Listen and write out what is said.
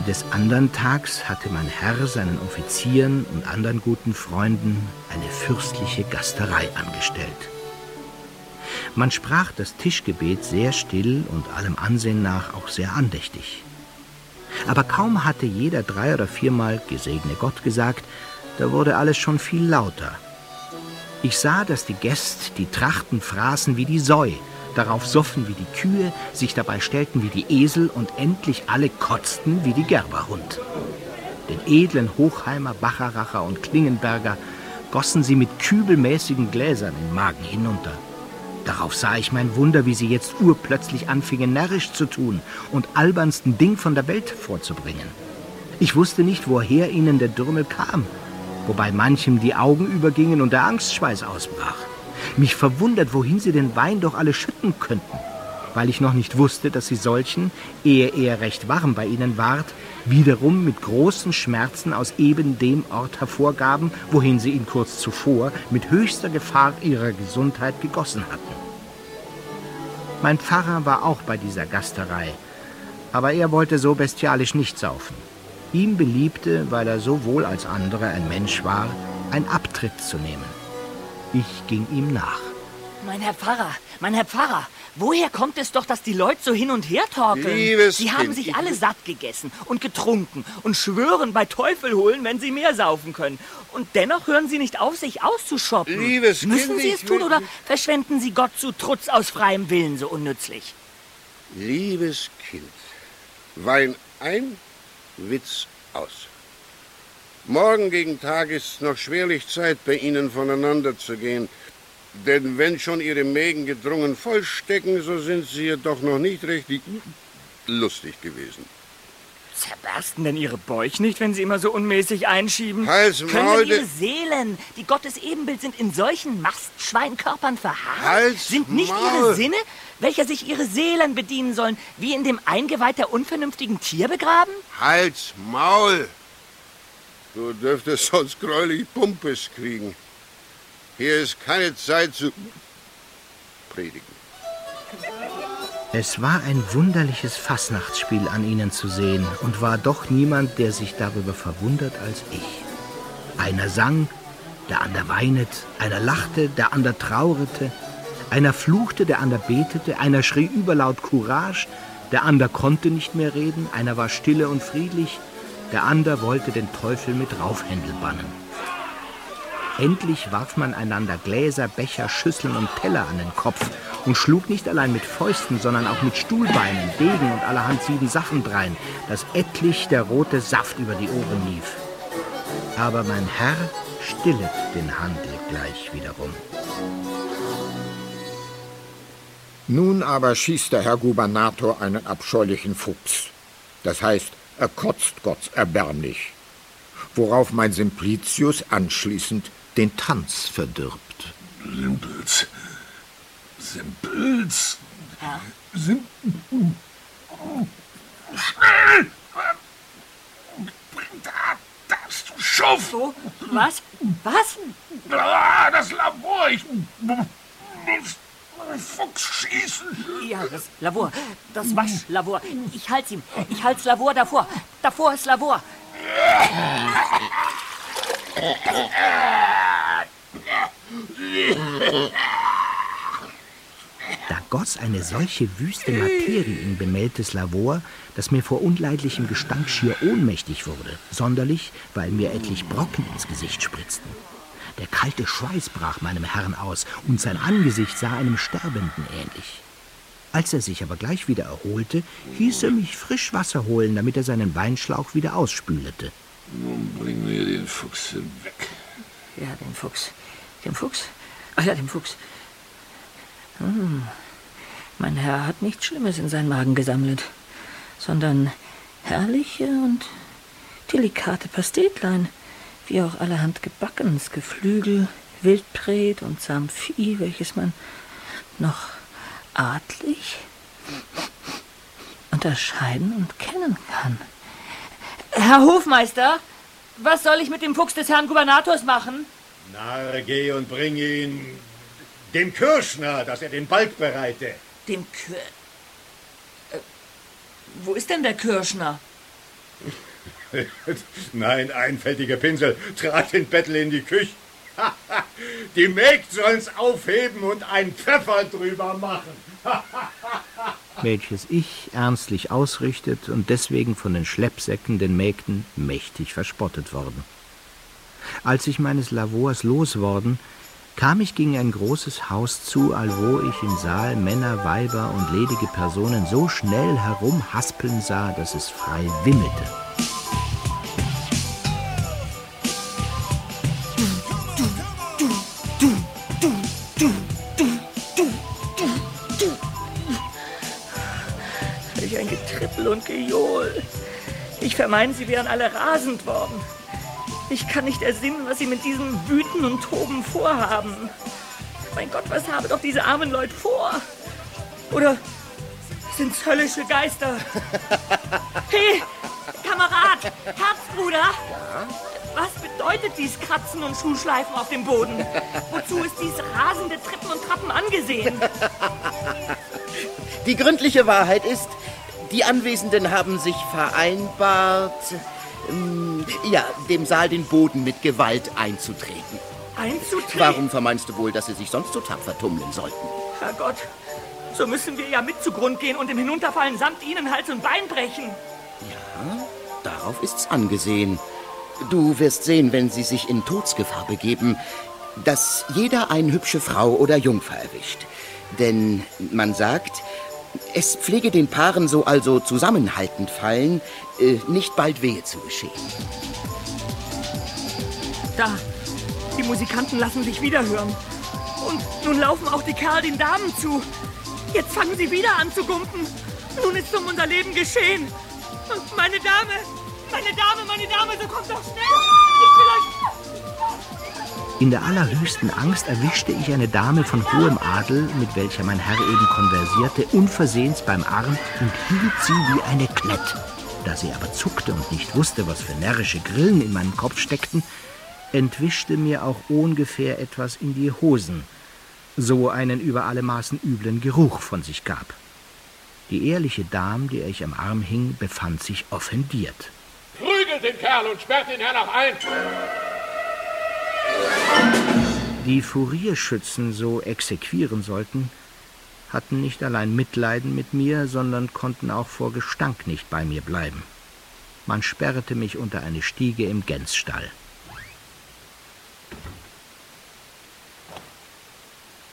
Des andern Tags hatte mein Herr seinen Offizieren und anderen guten Freunden eine fürstliche Gasterei angestellt. Man sprach das Tischgebet sehr still und allem Ansehen nach auch sehr andächtig. Aber kaum hatte jeder 3 oder 4 Mal »Gesegne Gott« gesagt, da wurde alles schon viel lauter. Ich sah, dass die Gäste die Trachten fraßen wie die Säu, darauf soffen wie die Kühe, sich dabei stellten wie die Esel und endlich alle kotzten wie die Gerberhund. Den edlen Hochheimer, Bacheracher und Klingenberger gossen sie mit kübelmäßigen Gläsern den Magen hinunter. Darauf sah ich mein Wunder, wie sie jetzt urplötzlich anfingen, närrisch zu tun und albernsten Ding von der Welt vorzubringen. Ich wusste nicht, woher ihnen der Dürmel kam, wobei manchem die Augen übergingen und der Angstschweiß ausbrach. Mich verwundert, wohin sie den Wein doch alle schütten könnten, weil ich noch nicht wusste, dass sie solchen, ehe er recht warm bei ihnen ward, wiederum mit großen Schmerzen aus eben dem Ort hervorgaben, wohin sie ihn kurz zuvor mit höchster Gefahr ihrer Gesundheit gegossen hatten. Mein Pfarrer war auch bei dieser Gasterei, aber er wollte so bestialisch nicht saufen. Ihm beliebte, weil er sowohl als andere ein Mensch war, einen Abtritt zu nehmen. Ich ging ihm nach. Mein Herr Pfarrer, woher kommt es doch, dass die Leute so hin und her torkeln? Liebes Sie haben Kind, sich alle satt gegessen und getrunken und schwören bei Teufel holen, wenn sie mehr saufen können. Und dennoch hören sie nicht auf, sich auszuschoppen. Liebes Müssen Kind, sie es tun oder verschwenden sie Gott zu Trutz aus freiem Willen so unnützlich? Liebes Kind, Wein ein, Witz aus. Morgen gegen Tag ist's noch schwerlich Zeit, bei Ihnen voneinander zu gehen. Denn wenn schon Ihre Mägen gedrungen vollstecken, so sind sie jedoch noch nicht richtig lustig gewesen. Zerbersten denn Ihre Bäuche nicht, wenn Sie immer so unmäßig einschieben? Hals, Können Maul, denn Ihre Seelen, die Gottes Ebenbild sind, in solchen Mastschweinkörpern verharrt? Hals, Sind nicht Maul. Ihre Sinne, welcher sich Ihre Seelen bedienen sollen, wie in dem Eingeweid der unvernünftigen Tier begraben? Hals, Maul! Du dürftest sonst gräulich Pumpes kriegen. Hier ist keine Zeit zu predigen. Es war ein wunderliches Fastnachtsspiel an ihnen zu sehen und war doch niemand, der sich darüber verwundert als ich. Einer sang, der ander weinet, einer lachte, der ander traurete, einer fluchte, der ander betete, einer schrie überlaut Courage, der ander konnte nicht mehr reden, einer war stille und friedlich, der ander wollte den Teufel mit Raufhändel bannen. Endlich warf man einander Gläser, Becher, Schüsseln und Teller an den Kopf und schlug nicht allein mit Fäusten, sondern auch mit Stuhlbeinen, Degen und allerhand Sachen drein, dass etlich der rote Saft über die Ohren lief. Aber mein Herr stillet den Handel gleich wiederum. Nun aber schießt der Herr Gubernator einen abscheulichen Fuchs. Das heißt, er kotzt Gott erbärmlich. Worauf mein Simplicius anschließend den Tanz verdirbt. Simpels. Ja. Schnell! Bring das, du Schuft! So, was? Was? Ah, das Labor, ich muss einen Fuchs schießen. Ja, das Lavor, das Waschlavor. Ich halt's ihm. Ich halt's Lavor davor. Davor ist Lavor. Da goss eine solche wüste Materie in bemähltes Lavor, dass mir vor unleidlichem Gestank schier ohnmächtig wurde, sonderlich, weil mir etlich Brocken ins Gesicht spritzten. Der kalte Schweiß brach meinem Herrn aus, und sein Angesicht sah einem Sterbenden ähnlich. Als er sich aber gleich wieder erholte, hieß er mich frisch Wasser holen, damit er seinen Weinschlauch wieder ausspülete. Nun bring mir den Fuchs weg. Ja, den Fuchs. Den Fuchs? Ach ja, den Fuchs. Mein Herr hat nichts Schlimmes in seinen Magen gesammelt, sondern herrliche und delikate Pastetlein, wie auch allerhand gebackenes Geflügel, Wildbret und Samvieh, welches man noch artlich unterscheiden und kennen kann. Herr Hofmeister, was soll ich mit dem Fuchs des Herrn Gubernators machen? Narr, geh und bring ihn dem Kürschner, dass er den Balg bereite. Dem Wo ist denn der Kürschner? Nein, einfältiger Pinsel, trat den Bettel in die Küche. Die Mägd sollen's aufheben und einen Pfeffer drüber machen. Welches ich ernstlich ausrichtet und deswegen von den Schleppsäcken den Mägden mächtig verspottet worden. Als ich meines Lavors losworden, kam ich gegen ein großes Haus zu, allwo ich im Saal Männer, Weiber und ledige Personen so schnell herumhaspeln sah, dass es frei wimmelte. Welch ein Getrippel und Gejohl. Ich vermeine, sie wären alle rasend worden. Ich kann nicht ersinnen, was sie mit diesem Wüten und Toben vorhaben. Mein Gott, was haben doch diese armen Leute vor? Oder sind's höllische Geister? Hey, Kamerad, Herzbruder! Ja? Was bedeutet dies Kratzen und Schuhschleifen auf dem Boden? Wozu ist dies rasende Trippen und Trappen angesehen? Die gründliche Wahrheit ist, die Anwesenden haben sich vereinbart, dem Saal den Boden mit Gewalt einzutreten. Einzutreten? Warum vermeinst du wohl, dass sie sich sonst so tapfer tummeln sollten? Herrgott, so müssen wir ja mit zugrund gehen und im Hinunterfallen samt ihnen Hals und Bein brechen. Ja, darauf ist's angesehen. Du wirst sehen, wenn sie sich in Todsgefahr begeben, dass jeder eine hübsche Frau oder Jungfer erwischt. Denn man sagt, es pflege den Paaren so also zusammenhaltend fallen, nicht bald Wehe zu geschehen. Da, die Musikanten lassen sich wieder hören. Und nun laufen auch die Kerl den Damen zu. Jetzt fangen sie wieder an zu gumpen. Nun ist um unser Leben geschehen. Und meine Dame, so kommt doch schnell. Ich will euch... In der allerhöchsten Angst erwischte ich eine Dame von hohem Adel, mit welcher mein Herr eben konversierte, unversehens beim Arm und hielt sie wie eine Klett. Da sie aber zuckte und nicht wusste, was für närrische Grillen in meinem Kopf steckten, entwischte mir auch ungefähr etwas in die Hosen, so einen über alle Maßen üblen Geruch von sich gab. Die ehrliche Dame, der ich am Arm hing, befand sich offendiert. Prügelt den Kerl und sperrt ihn hernach ein! Die Furierschützen so exequieren sollten, hatten nicht allein Mitleiden mit mir, sondern konnten auch vor Gestank nicht bei mir bleiben. Man sperrte mich unter eine Stiege im Gänsstall.